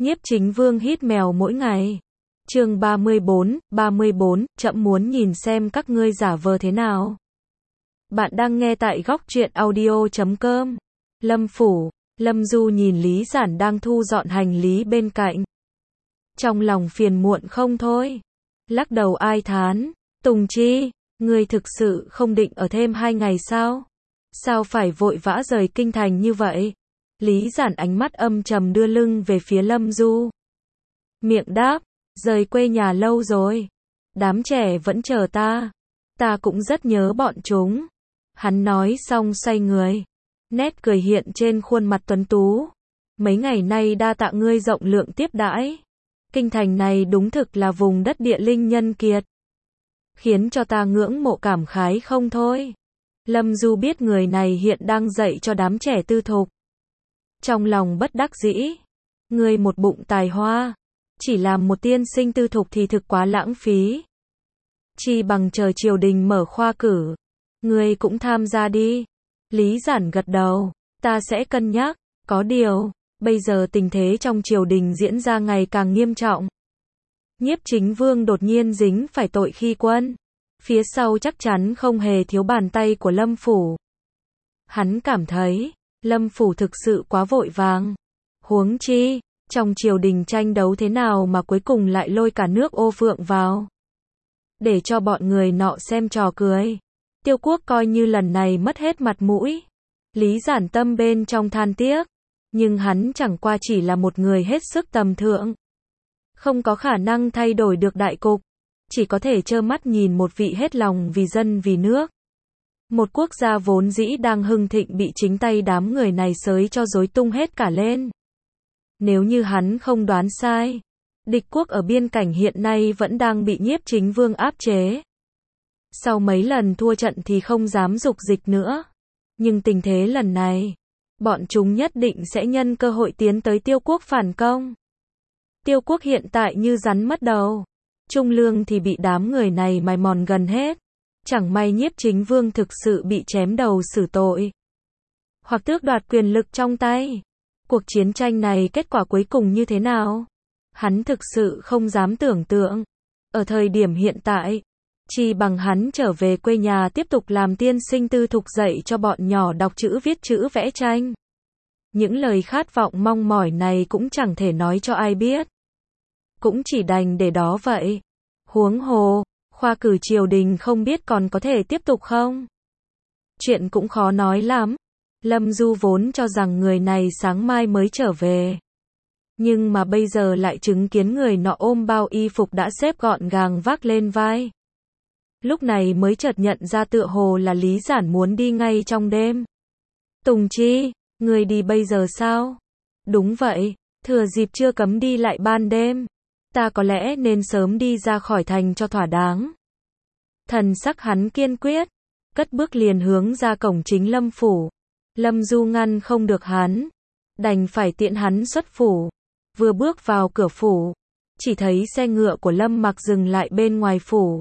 Nhiếp Chính Vương hít mèo mỗi ngày. Chương 34, trẫm muốn nhìn xem các ngươi giả vờ thế nào. Bạn đang nghe tại góc truyện audio.com. Lâm phủ, Lâm Du nhìn Lý Giản đang thu dọn hành lý bên cạnh. Trong lòng phiền muộn không thôi. Lắc đầu ai thán, Tùng Chi, ngươi thực sự không định ở thêm 2 ngày sao? Sao phải vội vã rời kinh thành như vậy? Lý Giản ánh mắt âm trầm đưa lưng về phía Lâm Du. Miệng đáp, rời quê nhà lâu rồi. Đám trẻ vẫn chờ ta. Ta cũng rất nhớ bọn chúng. Hắn nói xong xoay người. Nét cười hiện trên khuôn mặt tuấn tú. Mấy ngày nay đa tạ ngươi rộng lượng tiếp đãi. Kinh thành này đúng thực là vùng đất địa linh nhân kiệt. Khiến cho ta ngưỡng mộ cảm khái không thôi. Lâm Du biết người này hiện đang dạy cho đám trẻ tư thục. Trong lòng bất đắc dĩ. Ngươi một bụng tài hoa. Chỉ làm một tiên sinh tư thục thì thực quá lãng phí. Chi bằng chờ triều đình mở khoa cử. Ngươi cũng tham gia đi. Lý Giản gật đầu. Ta sẽ cân nhắc. Có điều, bây giờ tình thế trong triều đình diễn ra ngày càng nghiêm trọng. Nhiếp Chính Vương đột nhiên dính phải tội khi quân. Phía sau chắc chắn không hề thiếu bàn tay của Lâm phủ. Hắn cảm thấy, Lâm phủ thực sự quá vội vàng. Huống chi, trong triều đình tranh đấu thế nào mà cuối cùng lại lôi cả nước Ô Phượng vào. Để cho bọn người nọ xem trò cười. Tiêu Quốc coi như lần này mất hết mặt mũi. Lý Giản tâm bên trong than tiếc. Nhưng hắn chẳng qua chỉ là một người hết sức tầm thường. Không có khả năng thay đổi được đại cục. Chỉ có thể trơ mắt nhìn một vị hết lòng vì dân vì nước. Một quốc gia vốn dĩ đang hưng thịnh bị chính tay đám người này xới cho rối tung hết cả lên. Nếu như hắn không đoán sai, địch quốc ở biên cảnh hiện nay vẫn đang bị Nhiếp Chính Vương áp chế. Sau mấy lần thua trận thì không dám dục dịch nữa. Nhưng tình thế lần này, bọn chúng nhất định sẽ nhân cơ hội tiến tới Tiêu Quốc phản công. Tiêu Quốc hiện tại như rắn mất đầu. Trung lương thì bị đám người này mài mòn gần hết. Chẳng may Nhiếp Chính Vương thực sự bị chém đầu xử tội. Hoặc tước đoạt quyền lực trong tay. Cuộc chiến tranh này kết quả cuối cùng như thế nào? Hắn thực sự không dám tưởng tượng. Ở thời điểm hiện tại, chỉ bằng hắn trở về quê nhà tiếp tục làm tiên sinh tư thục dạy cho bọn nhỏ đọc chữ viết chữ vẽ tranh. Những lời khát vọng mong mỏi này cũng chẳng thể nói cho ai biết. Cũng chỉ đành để đó vậy. Huống hồ, khoa cử triều đình không biết còn có thể tiếp tục không? Chuyện cũng khó nói lắm. Lâm Du vốn cho rằng người này sáng mai mới trở về. Nhưng mà bây giờ lại chứng kiến người nọ ôm bao y phục đã xếp gọn gàng vác lên vai. Lúc này mới chợt nhận ra tựa hồ là Lý Giản muốn đi ngay trong đêm. Tùng Chi, người đi bây giờ sao? Đúng vậy, thừa dịp chưa cấm đi lại ban đêm. Ta có lẽ nên sớm đi ra khỏi thành cho thỏa đáng. Thần sắc hắn kiên quyết, cất bước liền hướng ra cổng chính Lâm phủ. Lâm Du ngăn không được hắn, đành phải tiễn hắn xuất phủ. Vừa bước vào cửa phủ, chỉ thấy xe ngựa của Lâm Mặc dừng lại bên ngoài phủ.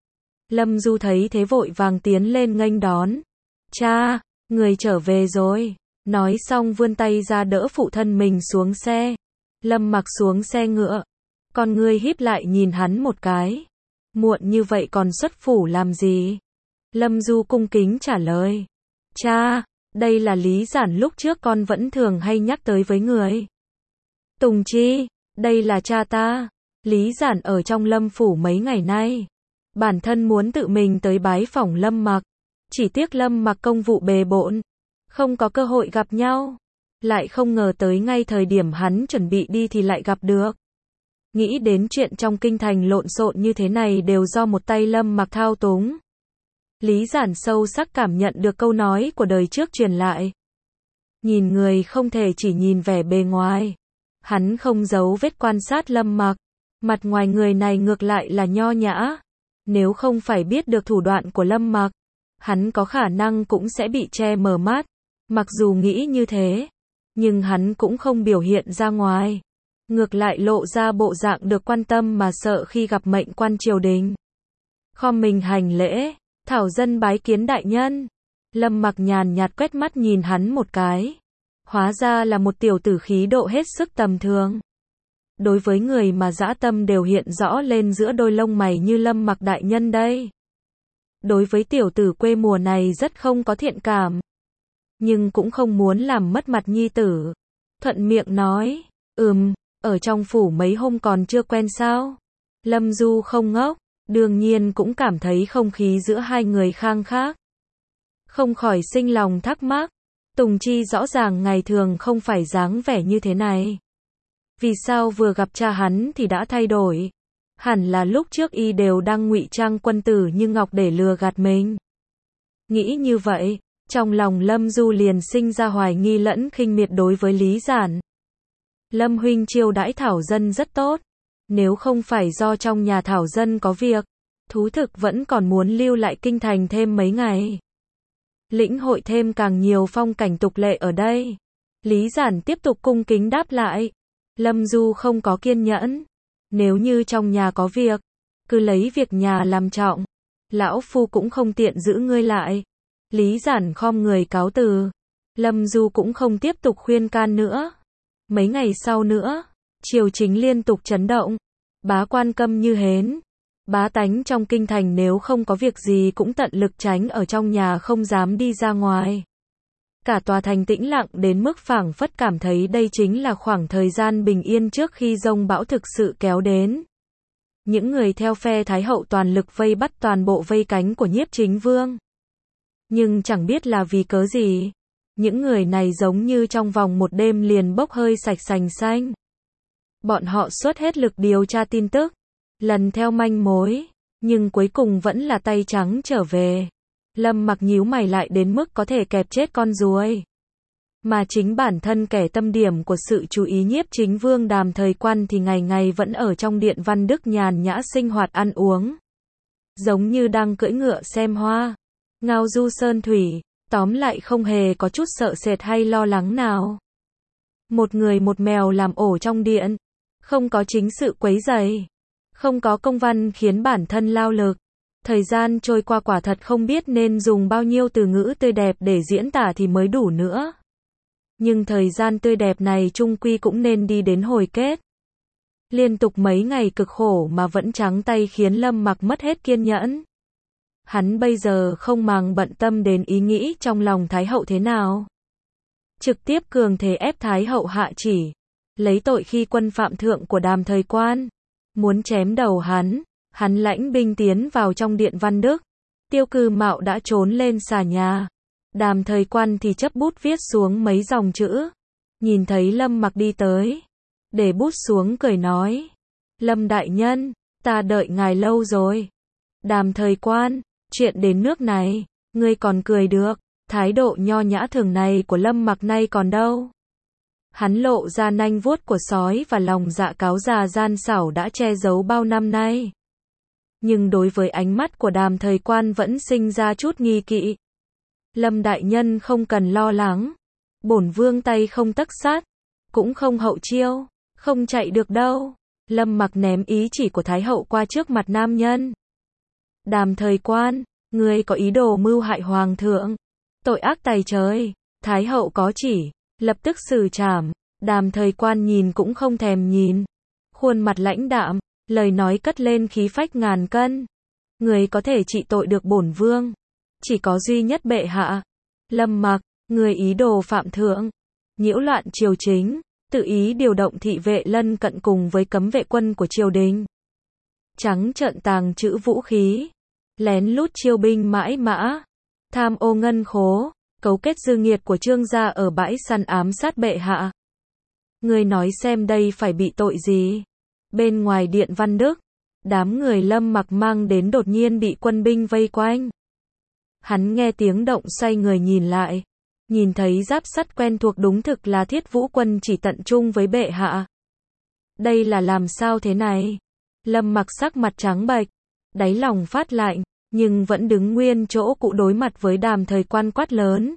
Lâm Du thấy thế vội vàng tiến lên nghênh đón. Cha, người trở về rồi. Nói xong vươn tay ra đỡ phụ thân mình xuống xe. Lâm Mặc xuống xe ngựa. Con ngươi híp lại nhìn hắn một cái. Muộn như vậy còn xuất phủ làm gì? Lâm Du cung kính trả lời. Cha, đây là Lý Giản lúc trước con vẫn thường hay nhắc tới với người. Tùng Chi, đây là cha ta. Lý Giản ở trong Lâm phủ mấy ngày nay. Bản thân muốn tự mình tới bái phỏng Lâm Mặc. Chỉ tiếc Lâm Mặc công vụ bề bộn. Không có cơ hội gặp nhau. Lại không ngờ tới ngay thời điểm hắn chuẩn bị đi thì lại gặp được. Nghĩ đến chuyện trong kinh thành lộn xộn như thế này đều do một tay Lâm Mặc thao túng. Lý Giản sâu sắc cảm nhận được câu nói của đời trước truyền lại. Nhìn người không thể chỉ nhìn vẻ bề ngoài. Hắn không giấu vết quan sát Lâm Mặc. Mặt ngoài người này ngược lại là nho nhã. Nếu không phải biết được thủ đoạn của Lâm Mặc, hắn có khả năng cũng sẽ bị che mờ mắt. Mặc dù nghĩ như thế, nhưng hắn cũng không biểu hiện ra ngoài. Ngược lại lộ ra bộ dạng được quan tâm mà sợ khi gặp mệnh quan triều đình. Khom mình hành lễ, thảo dân bái kiến đại nhân. Lâm Mặc nhàn nhạt quét mắt nhìn hắn một cái. Hóa ra là một tiểu tử khí độ hết sức tầm thường. Đối với người mà dã tâm đều hiện rõ lên giữa đôi lông mày như Lâm Mặc đại nhân đây. Đối với tiểu tử quê mùa này rất không có thiện cảm. Nhưng cũng không muốn làm mất mặt nhi tử. Thuận miệng nói, ở trong phủ mấy hôm còn chưa quen sao? Lâm Du không ngốc, đương nhiên cũng cảm thấy không khí giữa hai người khang khác. Không khỏi sinh lòng thắc mắc, Tùng Chi rõ ràng ngày thường không phải dáng vẻ như thế này. Vì sao vừa gặp cha hắn thì đã thay đổi? Hẳn là lúc trước y đều đang ngụy trang quân tử như ngọc để lừa gạt mình. Nghĩ như vậy, trong lòng Lâm Du liền sinh ra hoài nghi lẫn khinh miệt đối với Lý Giản. Lâm huynh chiêu đãi Thảo Dân rất tốt. Nếu không phải do trong nhà Thảo Dân có việc, thú thực vẫn còn muốn lưu lại kinh thành thêm mấy ngày. Lĩnh hội thêm càng nhiều phong cảnh tục lệ ở đây. Lý Giản tiếp tục cung kính đáp lại. Lâm Du không có kiên nhẫn. Nếu như trong nhà có việc, cứ lấy việc nhà làm trọng. Lão Phu cũng không tiện giữ ngươi lại. Lý Giản khom người cáo từ. Lâm Du cũng không tiếp tục khuyên can nữa. Mấy ngày sau nữa, triều chính liên tục chấn động. Bá quan câm như hến. Bá tánh trong kinh thành nếu không có việc gì cũng tận lực tránh ở trong nhà không dám đi ra ngoài. Cả tòa thành tĩnh lặng đến mức phảng phất cảm thấy đây chính là khoảng thời gian bình yên trước khi giông bão thực sự kéo đến. Những người theo phe Thái Hậu toàn lực vây bắt toàn bộ vây cánh của Nhiếp Chính Vương. Nhưng chẳng biết là vì cớ gì. Những người này giống như trong vòng một đêm liền bốc hơi sạch sành xanh. Bọn họ xuất hết lực điều tra tin tức, lần theo manh mối, nhưng cuối cùng vẫn là tay trắng trở về. Lâm Mặc nhíu mày lại đến mức có thể kẹp chết con ruồi. Mà chính bản thân kẻ tâm điểm của sự chú ý Nhiếp Chính Vương Đàm Thời Quan thì ngày ngày vẫn ở trong điện Văn Đức nhàn nhã sinh hoạt ăn uống. Giống như đang cưỡi ngựa xem hoa, ngao du sơn thủy, tóm lại không hề có chút sợ sệt hay lo lắng nào. Một người một mèo làm ổ trong điện, không có chính sự quấy rầy, không có công văn khiến bản thân lao lực. Thời gian trôi qua quả thật không biết nên dùng bao nhiêu từ ngữ tươi đẹp để diễn tả thì mới đủ nữa. Nhưng thời gian tươi đẹp này chung quy cũng nên đi đến hồi kết. Liên tục mấy ngày cực khổ mà vẫn trắng tay khiến Lâm Mặc mất hết kiên nhẫn. Hắn bây giờ không màng bận tâm đến ý nghĩ trong lòng Thái Hậu thế nào. Trực tiếp cường thế ép Thái Hậu hạ chỉ, lấy tội khi quân phạm thượng của Đàm Thời Quan. Muốn chém đầu hắn lãnh binh tiến vào trong điện Văn Đức. Tiêu Cư Mạo đã trốn lên xà nhà. Đàm Thời Quan thì chấp bút viết xuống mấy dòng chữ. Nhìn thấy Lâm Mặc đi tới, để bút xuống cười nói. Lâm đại nhân, ta đợi ngài lâu rồi. Đàm Thời Quan, chuyện đến nước này, ngươi còn cười được. Thái độ nho nhã thường này của Lâm Mặc nay còn đâu. Hắn lộ ra nanh vuốt của sói và lòng dạ cáo già gian xảo đã che giấu bao năm nay. Nhưng đối với ánh mắt của Đàm Thời Quan vẫn sinh ra chút nghi kỵ. Lâm đại nhân không cần lo lắng. Bổn vương tay không tấc sắt, cũng không hậu chiêu, không chạy được đâu. Lâm Mặc ném ý chỉ của Thái Hậu qua trước mặt nam nhân. Đàm Thời Quan, ngươi có ý đồ mưu hại hoàng thượng. Tội ác tày trời, Thái Hậu có chỉ, lập tức xử trảm. Đàm Thời Quan nhìn cũng không thèm nhìn. Khuôn mặt lãnh đạm, lời nói cất lên khí phách ngàn cân. Người có thể trị tội được bổn vương, chỉ có duy nhất bệ hạ. Lâm Mặc, người ý đồ phạm thượng, nhiễu loạn triều chính, tự ý điều động thị vệ lân cận cùng với cấm vệ quân của triều đình. Trắng trợn tàng trữ vũ khí, lén lút chiêu binh mãi mã, tham ô ngân khố, cấu kết dư nghiệt của Trương gia ở bãi săn ám sát bệ hạ. Người nói xem đây phải bị tội gì? Bên ngoài điện Văn Đức, đám người Lâm Mặc mang đến đột nhiên bị quân binh vây quanh. Hắn nghe tiếng động xoay người nhìn lại, nhìn thấy giáp sắt quen thuộc đúng thực là Thiết Vũ quân chỉ tận trung với bệ hạ. Đây là làm sao thế này? Lâm Mặc sắc mặt trắng bệch, đáy lòng phát lạnh, nhưng vẫn đứng nguyên chỗ cũ đối mặt với Đàm Thời Quan quát lớn.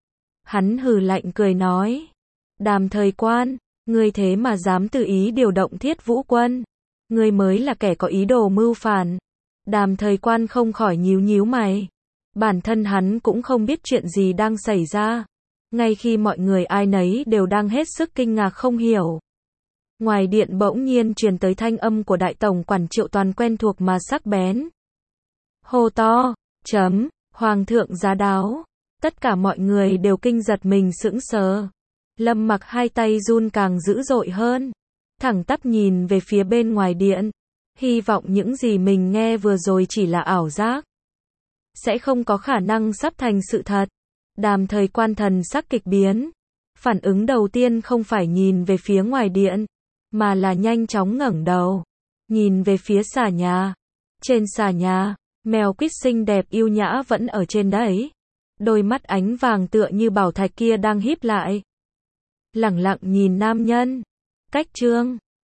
Hắn hừ lạnh cười nói, Đàm Thời Quan, ngươi thế mà dám tự ý điều động Thiết Vũ quân, ngươi mới là kẻ có ý đồ mưu phản. Đàm Thời Quan không khỏi nhíu nhíu mày. Bản thân hắn cũng không biết chuyện gì đang xảy ra. Ngay khi mọi người ai nấy đều đang hết sức kinh ngạc không hiểu, Ngoài điện bỗng nhiên truyền tới thanh âm của đại tổng quản Triệu Toàn quen thuộc mà sắc bén. Hô to, Hoàng thượng giá đáo. Tất cả mọi người đều kinh giật mình sững sờ. Lâm Mặc hai tay run càng dữ dội hơn. Thẳng tắp nhìn về phía bên ngoài điện. Hy vọng những gì mình nghe vừa rồi chỉ là ảo giác. Sẽ không có khả năng sắp thành sự thật. Đàm Thời Quan thần sắc kịch biến. Phản ứng đầu tiên không phải nhìn về phía ngoài điện, mà là nhanh chóng ngẩng đầu. Nhìn về phía xà nhà. Trên xà nhà, mèo quýt xinh đẹp yêu nhã vẫn ở trên đấy. Đôi mắt ánh vàng tựa như bảo thạch kia đang híp lại. Lẳng lặng nhìn nam nhân. Cách chương